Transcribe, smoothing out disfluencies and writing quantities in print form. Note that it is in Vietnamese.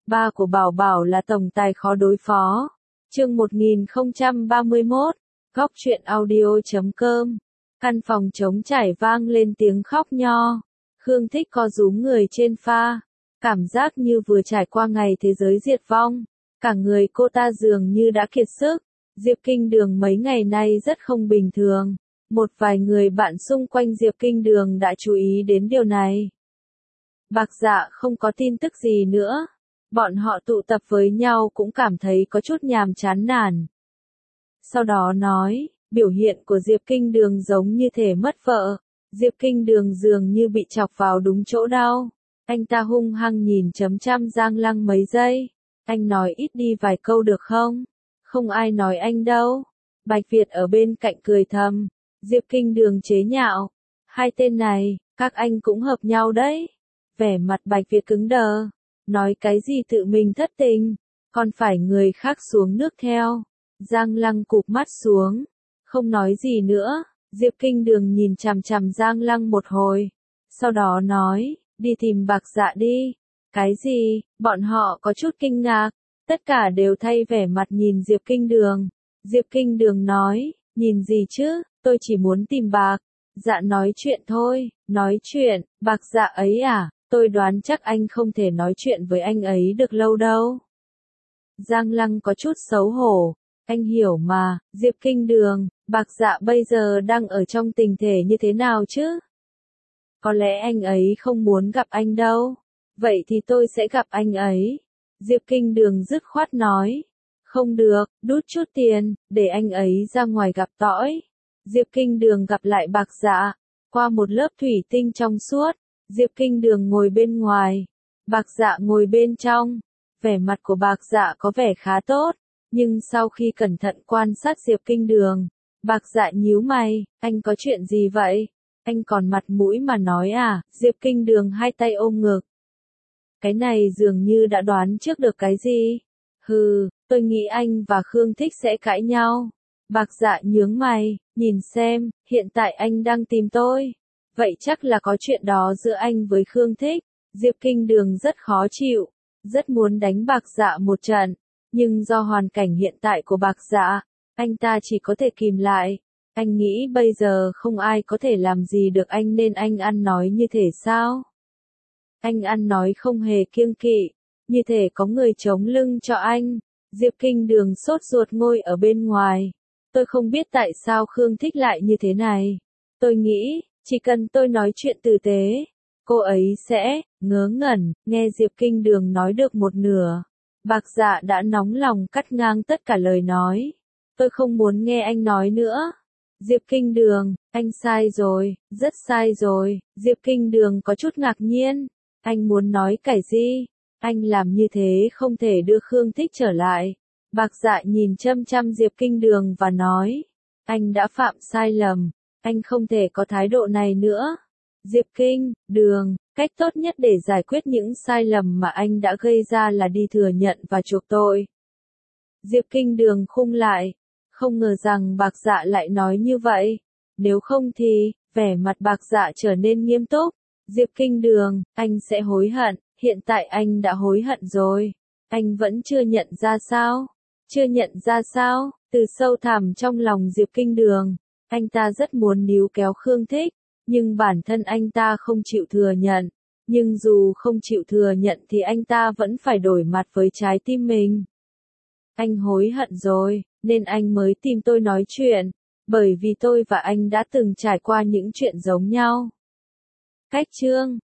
Ba của Bảo Bảo là tổng tài khó đối phó. Chương 1031, Góc truyện audio.com. Căn phòng trống trải vang lên tiếng khóc nho. Khương Thích co rúm người trên pha. Cảm giác như vừa trải qua ngày thế giới diệt vong. Cả người cô ta dường như đã kiệt sức. Diệp Kinh Đường mấy ngày nay rất không bình thường. Một vài người bạn xung quanh Diệp Kinh Đường đã chú ý đến điều này. Bạc Dạ không có tin tức gì nữa. Bọn họ tụ tập với nhau cũng cảm thấy có chút nhàm chán nản. Sau đó nói, biểu hiện của Diệp Kinh Đường giống như thể mất vợ. Diệp Kinh Đường dường như bị chọc vào đúng chỗ đau. Anh ta hung hăng nhìn chấm chăm Giang Lăng mấy giây. Anh nói ít đi vài câu được không? Không ai nói anh đâu. Bạch Việt ở bên cạnh cười thầm. Diệp Kinh Đường chế nhạo. Hai tên này, các anh cũng hợp nhau đấy. Vẻ mặt Bạch Việt cứng đờ. Nói cái gì tự mình thất tình, còn phải người khác xuống nước theo. Giang Lăng cụp mắt xuống, không nói gì nữa. Diệp Kinh Đường nhìn chằm chằm Giang Lăng một hồi. Sau đó nói, đi tìm Bạc Dạ đi. Cái gì? Bọn họ có chút kinh ngạc. Tất cả đều thay vẻ mặt nhìn Diệp Kinh Đường. Diệp Kinh Đường nói, nhìn gì chứ, tôi chỉ muốn tìm Bạc Dạ nói chuyện thôi. Nói chuyện, Bạc Dạ ấy à? Tôi đoán chắc anh không thể nói chuyện với anh ấy được lâu đâu. Giang Lăng có chút xấu hổ. Anh hiểu mà, Diệp Kinh Đường, Bạc Dạ bây giờ đang ở trong tình thể như thế nào chứ? Có lẽ anh ấy không muốn gặp anh đâu. Vậy thì tôi sẽ gặp anh ấy. Diệp Kinh Đường dứt khoát nói. Không được, đút chút tiền, để anh ấy ra ngoài gặp tỏi. Diệp Kinh Đường gặp lại Bạc Dạ. Qua một lớp thủy tinh trong suốt. Diệp Kinh Đường ngồi bên ngoài, Bạc Dạ ngồi bên trong. Vẻ mặt của Bạc Dạ có vẻ khá tốt, nhưng sau khi cẩn thận quan sát Diệp Kinh Đường, Bạc Dạ nhíu mày, anh có chuyện gì vậy? Anh còn mặt mũi mà nói à? Diệp Kinh Đường hai tay ôm ngực. Cái này dường như đã đoán trước được cái gì? Hừ, tôi nghĩ anh và Khương Thích sẽ cãi nhau. Bạc Dạ nhướng mày, nhìn xem, hiện tại anh đang tìm tôi. Vậy chắc là có chuyện đó giữa anh với Khương Thích. Diệp Kinh Đường rất khó chịu, rất muốn đánh Bạc Dạ một trận, nhưng do hoàn cảnh hiện tại của Bạc Dạ, anh ta chỉ có thể kìm lại. Anh nghĩ bây giờ không ai có thể làm gì được anh nên anh ăn nói như thể sao? Anh ăn nói không hề kiêng kỵ, như thể có người chống lưng cho anh. Diệp Kinh Đường sốt ruột ngồi ở bên ngoài. Tôi không biết tại sao Khương Thích lại như thế này. Tôi nghĩ, chỉ cần tôi nói chuyện tử tế, cô ấy sẽ ngớ ngẩn. Nghe Diệp Kinh Đường nói được một nửa, Bạc Dạ đã nóng lòng cắt ngang tất cả lời nói. Tôi không muốn nghe anh nói nữa. Diệp Kinh Đường, anh sai rồi, rất sai rồi. Diệp Kinh Đường có chút ngạc nhiên. Anh muốn nói cái gì? Anh làm như thế không thể đưa Khương Thích trở lại. Bạc Dạ nhìn chăm chăm Diệp Kinh Đường và nói, anh đã phạm sai lầm. Anh không thể có thái độ này nữa. Diệp Kinh Đường, cách tốt nhất để giải quyết những sai lầm mà anh đã gây ra là đi thừa nhận và chuộc tội. Diệp Kinh Đường khung lại. Không ngờ rằng Bạc Dạ lại nói như vậy. Nếu không thì, vẻ mặt Bạc Dạ trở nên nghiêm túc. Diệp Kinh Đường, anh sẽ hối hận. Hiện tại anh đã hối hận rồi. Anh vẫn chưa nhận ra sao? Chưa nhận ra sao? Từ sâu thẳm trong lòng Diệp Kinh Đường, anh ta rất muốn níu kéo Khương Thích, nhưng bản thân anh ta không chịu thừa nhận. Nhưng dù không chịu thừa nhận thì anh ta vẫn phải đổi mặt với trái tim mình. Anh hối hận rồi, nên anh mới tìm tôi nói chuyện, bởi vì tôi và anh đã từng trải qua những chuyện giống nhau. Cách chương